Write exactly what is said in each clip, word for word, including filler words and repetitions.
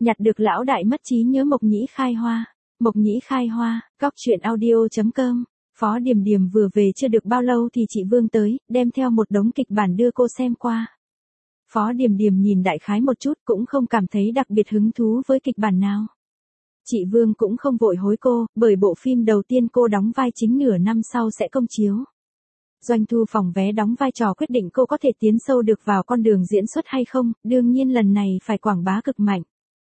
Nhặt được lão đại mất trí nhớ Mộc Nhĩ khai hoa. Mộc Nhĩ khai hoa, cóc truyện audio.com. Phó Điềm Điềm vừa về chưa được bao lâu thì chị Vương tới, đem theo một đống kịch bản đưa cô xem qua. Phó Điềm Điềm nhìn đại khái một chút cũng không cảm thấy đặc biệt hứng thú với kịch bản nào. Chị Vương cũng không vội hối cô, bởi bộ phim đầu tiên cô đóng vai chính nửa năm sau sẽ công chiếu. Doanh thu phòng vé đóng vai trò quyết định cô có thể tiến sâu được vào con đường diễn xuất hay không, đương nhiên lần này phải quảng bá cực mạnh.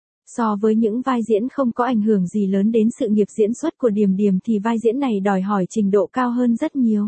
So với những vai diễn không có ảnh hưởng gì lớn đến sự nghiệp diễn xuất của Điềm Điềm thì vai diễn này đòi hỏi trình độ cao hơn rất nhiều.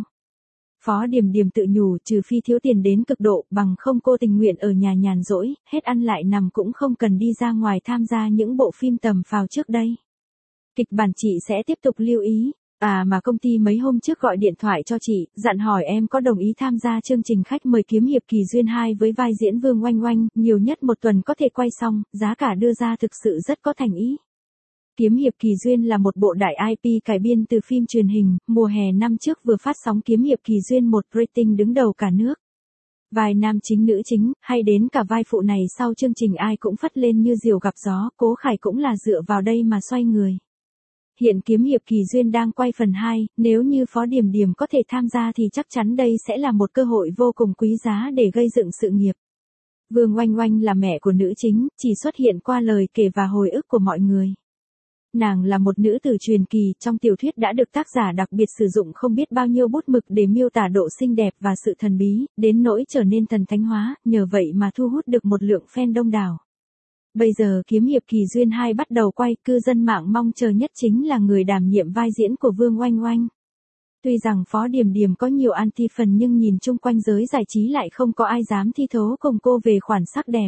Phó Điềm Điềm tự nhủ trừ phi thiếu tiền đến cực độ, bằng không cô tình nguyện ở nhà nhàn rỗi, hết ăn lại nằm cũng không cần đi ra ngoài tham gia những bộ phim tầm phào trước đây. Kịch bản chị sẽ tiếp tục lưu ý. À mà công ty mấy hôm trước gọi điện thoại cho chị, dặn hỏi em có đồng ý tham gia chương trình khách mời Kiếm Hiệp Kỳ Duyên hai với vai diễn Vương Oanh Oanh, nhiều nhất một tuần có thể quay xong, giá cả đưa ra thực sự rất có thành ý. Kiếm Hiệp Kỳ Duyên là một bộ đại i pê cải biên từ phim truyền hình, mùa hè năm trước vừa phát sóng Kiếm Hiệp Kỳ Duyên một rating đứng đầu cả nước. Vai nam chính nữ chính, hay đến cả vai phụ này sau chương trình ai cũng phất lên như diều gặp gió, Cố Khải cũng là dựa vào đây mà xoay người. Hiện Kiếm Hiệp Kỳ Duyên đang quay phần hai, nếu như Phó Điềm Điềm có thể tham gia thì chắc chắn đây sẽ là một cơ hội vô cùng quý giá để gây dựng sự nghiệp. Vương Oanh Oanh là mẹ của nữ chính, chỉ xuất hiện qua lời kể và hồi ức của mọi người. Nàng là một nữ tử truyền kỳ, trong tiểu thuyết đã được tác giả đặc biệt sử dụng không biết bao nhiêu bút mực để miêu tả độ xinh đẹp và sự thần bí, đến nỗi trở nên thần thánh hóa, nhờ vậy mà thu hút được một lượng fan đông đảo. Bây giờ Kiếm Hiệp Kỳ Duyên hai bắt đầu quay, cư dân mạng mong chờ nhất chính là người đảm nhiệm vai diễn của Vương Oanh Oanh. Tuy rằng Phó Điềm Điềm có nhiều anti phần nhưng nhìn chung quanh giới giải trí lại không có ai dám thi thố cùng cô về khoản sắc đẹp.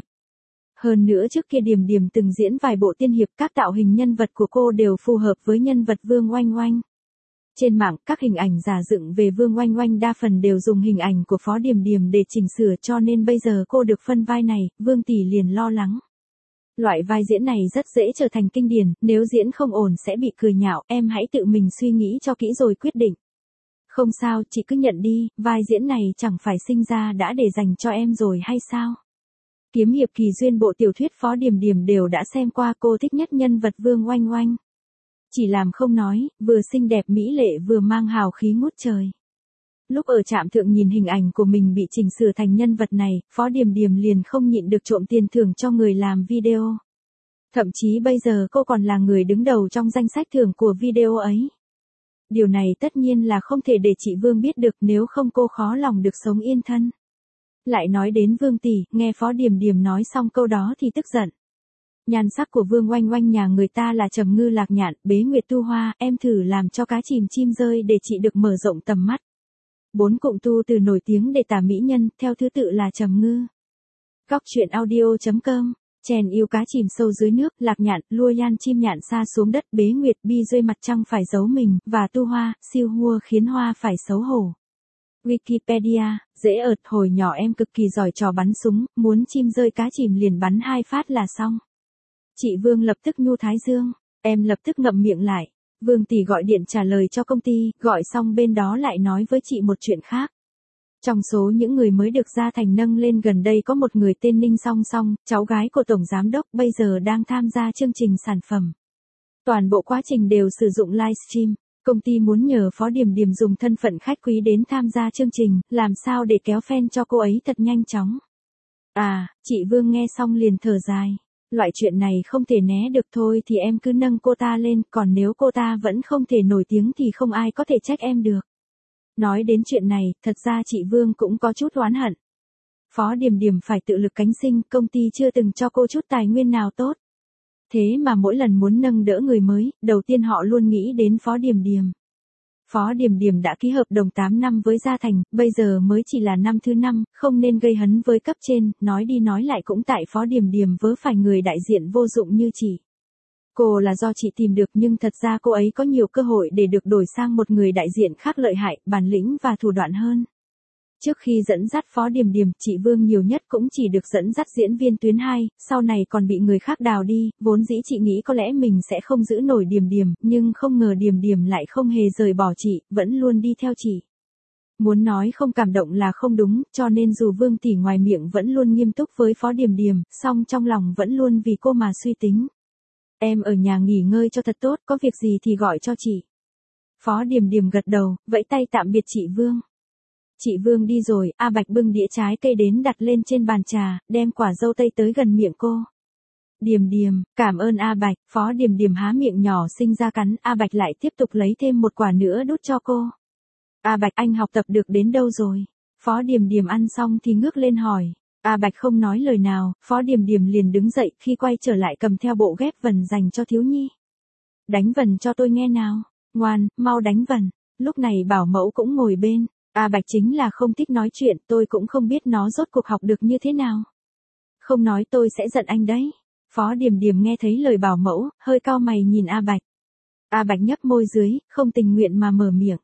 Hơn nữa trước kia Điềm Điềm từng diễn vài bộ tiên hiệp, các tạo hình nhân vật của cô đều phù hợp với nhân vật Vương Oanh Oanh. Trên mạng, các hình ảnh giả dựng về Vương Oanh Oanh đa phần đều dùng hình ảnh của Phó Điềm Điềm để chỉnh sửa, cho nên bây giờ cô được phân vai này, Vương tỷ liền lo lắng. Loại vai diễn này rất dễ trở thành kinh điển, nếu diễn không ổn sẽ bị cười nhạo, em hãy tự mình suy nghĩ cho kỹ rồi quyết định. Không sao, chị cứ nhận đi, vai diễn này chẳng phải sinh ra đã để dành cho em rồi hay sao? Kiếm Hiệp Kỳ Duyên bộ tiểu thuyết Phó Điềm Điềm đều đã xem qua, cô thích nhất nhân vật Vương Oanh Oanh. Chỉ làm không nói, vừa xinh đẹp mỹ lệ vừa mang hào khí ngút trời. Lúc ở trạm thượng nhìn hình ảnh của mình bị chỉnh sửa thành nhân vật này, Phó Điềm Điềm liền không nhịn được trộm tiền thưởng cho người làm video. Thậm chí bây giờ cô còn là người đứng đầu trong danh sách thưởng của video ấy. Điều này tất nhiên là không thể để chị Vương biết được, nếu không cô khó lòng được sống yên thân. Lại nói đến Vương tỷ, nghe Phó Điềm Điềm nói xong câu đó thì tức giận. Nhan sắc của Vương Oanh Oanh nhà người ta là trầm ngư lạc nhạn, bế nguyệt tu hoa, em thử làm cho cá chìm chim rơi để chị được mở rộng tầm mắt. Bốn cụm tu từ nổi tiếng để tả mỹ nhân, theo thứ tự là trầm ngư. Cóc truyện audio.com. Chèn yêu cá chìm sâu dưới nước, lạc nhạn, lua yan chim nhạn xa xuống đất, bế nguyệt bi rơi mặt trăng phải giấu mình, và tu hoa, siêu hua khiến hoa phải xấu hổ. Wikipedia, dễ ợt, hồi nhỏ em cực kỳ giỏi trò bắn súng, muốn chim rơi cá chìm liền bắn hai phát là xong. Chị Vương lập tức nhu thái dương, em lập tức ngậm miệng lại. Vương tỷ gọi điện trả lời cho công ty, gọi xong bên đó lại nói với chị một chuyện khác. Trong số những người mới được Gia Thành nâng lên gần đây có một người tên Ninh Song Song, cháu gái của Tổng Giám Đốc, bây giờ đang tham gia chương trình sản phẩm. Toàn bộ quá trình đều sử dụng livestream. Công ty muốn nhờ Phó Điềm Điềm dùng thân phận khách quý đến tham gia chương trình, làm sao để kéo fan cho cô ấy thật nhanh chóng. À, chị Vương nghe xong liền thở dài. Loại chuyện này không thể né được, thôi thì em cứ nâng cô ta lên, còn nếu cô ta vẫn không thể nổi tiếng thì không ai có thể trách em được. Nói đến chuyện này, thật ra chị Vương cũng có chút oán hận. Phó Điềm Điềm phải tự lực cánh sinh, công ty chưa từng cho cô chút tài nguyên nào tốt. Thế mà mỗi lần muốn nâng đỡ người mới, đầu tiên họ luôn nghĩ đến Phó Điềm Điềm. Phó Điềm Điềm đã ký hợp đồng tám năm với Gia Thành, bây giờ mới chỉ là năm thứ năm, không nên gây hấn với cấp trên, nói đi nói lại cũng tại Phó Điềm Điềm vớ phải người đại diện vô dụng như chị. Cô là do chị tìm được nhưng thật ra cô ấy có nhiều cơ hội để được đổi sang một người đại diện khác lợi hại, bản lĩnh và thủ đoạn hơn. Trước khi dẫn dắt Phó Điềm Điềm, chị Vương nhiều nhất cũng chỉ được dẫn dắt diễn viên tuyến hai, sau này còn bị người khác đào đi, vốn dĩ chị nghĩ có lẽ mình sẽ không giữ nổi Điềm Điềm, nhưng không ngờ Điềm Điềm lại không hề rời bỏ chị, vẫn luôn đi theo chị. Muốn nói không cảm động là không đúng, cho nên dù Vương tỷ ngoài miệng vẫn luôn nghiêm túc với Phó Điềm Điềm, song trong lòng vẫn luôn vì cô mà suy tính. Em ở nhà nghỉ ngơi cho thật tốt, có việc gì thì gọi cho chị. Phó Điềm Điềm gật đầu, vẫy tay tạm biệt chị Vương. Chị Vương đi rồi, A Bạch bưng đĩa trái cây đến đặt lên trên bàn trà, đem quả dâu tây tới gần miệng cô. Điềm Điềm, cảm ơn A Bạch. Phó Điềm Điềm há miệng nhỏ sinh ra cắn, A Bạch lại tiếp tục lấy thêm một quả nữa đút cho cô. A Bạch, anh học tập được đến đâu rồi? Phó Điềm Điềm ăn xong thì ngước lên hỏi. A Bạch không nói lời nào, Phó Điềm Điềm liền đứng dậy, khi quay trở lại cầm theo bộ ghép vần dành cho thiếu nhi. Đánh vần cho tôi nghe nào. Ngoan, mau đánh vần. Lúc này bảo mẫu cũng ngồi bên. A Bạch chính là không thích nói chuyện, tôi cũng không biết nó rốt cuộc học được như thế nào. Không nói tôi sẽ giận anh đấy. Phó Điềm Điềm nghe thấy lời bảo mẫu, hơi cau mày nhìn A Bạch. A Bạch nhấp môi dưới, không tình nguyện mà mở miệng.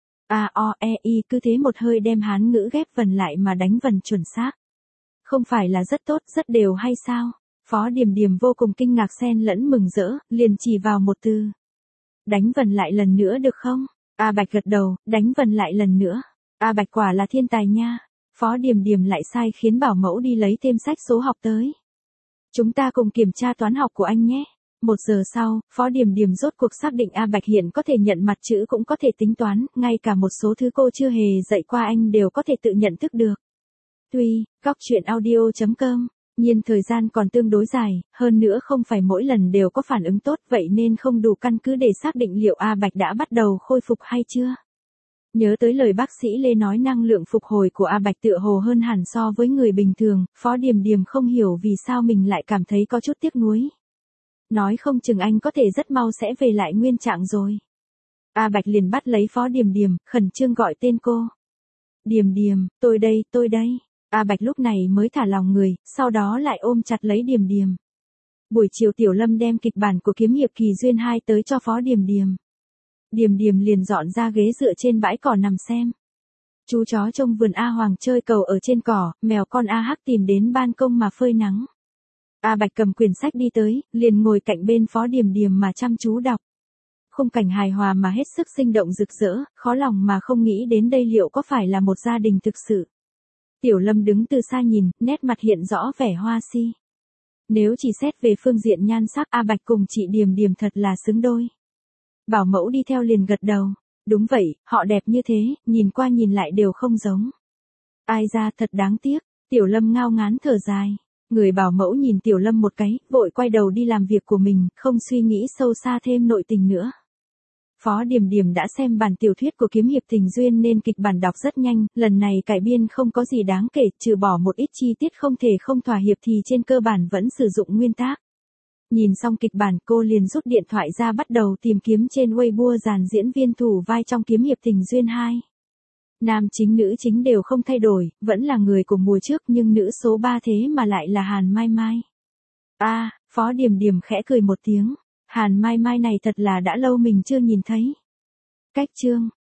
A O E I cứ thế một hơi đem Hán ngữ ghép vần lại mà đánh vần chuẩn xác. Không phải là rất tốt, rất đều hay sao? Phó Điềm Điềm vô cùng kinh ngạc xen lẫn mừng rỡ, liền chỉ vào một từ. Đánh vần lại lần nữa được không? A Bạch gật đầu, đánh vần lại lần nữa. A Bạch quả là thiên tài nha. Phó Điềm Điềm lại sai khiến bảo mẫu đi lấy thêm sách số học tới. Chúng ta cùng kiểm tra toán học của anh nhé. Một giờ sau, Phó Điềm Điềm rốt cuộc xác định A Bạch hiện có thể nhận mặt chữ cũng có thể tính toán, ngay cả một số thứ cô chưa hề dạy qua anh đều có thể tự nhận thức được. Tuy, góc chuyện audio chấm com, nhiên thời gian còn tương đối dài, hơn nữa không phải mỗi lần đều có phản ứng tốt, vậy nên không đủ căn cứ để xác định liệu A Bạch đã bắt đầu khôi phục hay chưa. Nhớ tới lời bác sĩ Lê nói năng lượng phục hồi của A Bạch tựa hồ hơn hẳn so với người bình thường, Phó Điềm Điềm không hiểu vì sao mình lại cảm thấy có chút tiếc nuối. Nói không chừng anh có thể rất mau sẽ về lại nguyên trạng rồi. A Bạch liền bắt lấy Phó Điềm Điềm, khẩn trương gọi tên cô. Điềm Điềm, tôi đây, tôi đây. A Bạch lúc này mới thả lòng người, sau đó lại ôm chặt lấy Điềm Điềm. Buổi chiều Tiểu Lâm đem kịch bản của Kiếm hiệp kỳ duyên hai tới cho Phó Điềm Điềm. Điềm Điềm liền dọn ra ghế dựa trên bãi cỏ nằm xem. Chú chó trong vườn A Hoàng chơi cầu ở trên cỏ, mèo con A Hắc tìm đến ban công mà phơi nắng. A Bạch cầm quyển sách đi tới, liền ngồi cạnh bên Phó Điềm Điềm mà chăm chú đọc. Khung cảnh hài hòa mà hết sức sinh động rực rỡ, khó lòng mà không nghĩ đến đây liệu có phải là một gia đình thực sự. Tiểu Lâm đứng từ xa nhìn, nét mặt hiện rõ vẻ hoa si. Nếu chỉ xét về phương diện nhan sắc, A Bạch cùng chị Điềm Điềm thật là xứng đôi. Bảo mẫu đi theo liền gật đầu. Đúng vậy, họ đẹp như thế, nhìn qua nhìn lại đều không giống. Ai ra thật đáng tiếc. Tiểu Lâm ngao ngán thở dài. Người bảo mẫu nhìn Tiểu Lâm một cái, vội quay đầu đi làm việc của mình, không suy nghĩ sâu xa thêm nội tình nữa. Phó Điềm Điềm đã xem bản tiểu thuyết của Kiếm hiệp tình duyên nên kịch bản đọc rất nhanh, lần này cải biên không có gì đáng kể, trừ bỏ một ít chi tiết không thể không thỏa hiệp thì trên cơ bản vẫn sử dụng nguyên tác. Nhìn xong kịch bản cô liền rút điện thoại ra bắt đầu tìm kiếm trên Weibo dàn diễn viên thủ vai trong Kiếm hiệp tình duyên hai. Nam chính nữ chính đều không thay đổi, vẫn là người của mùa trước nhưng nữ số ba thế mà lại là Hàn Mai Mai. A, à, Phó Điềm Điềm khẽ cười một tiếng. Hàn Mai Mai này thật là đã lâu mình chưa nhìn thấy. Cách chương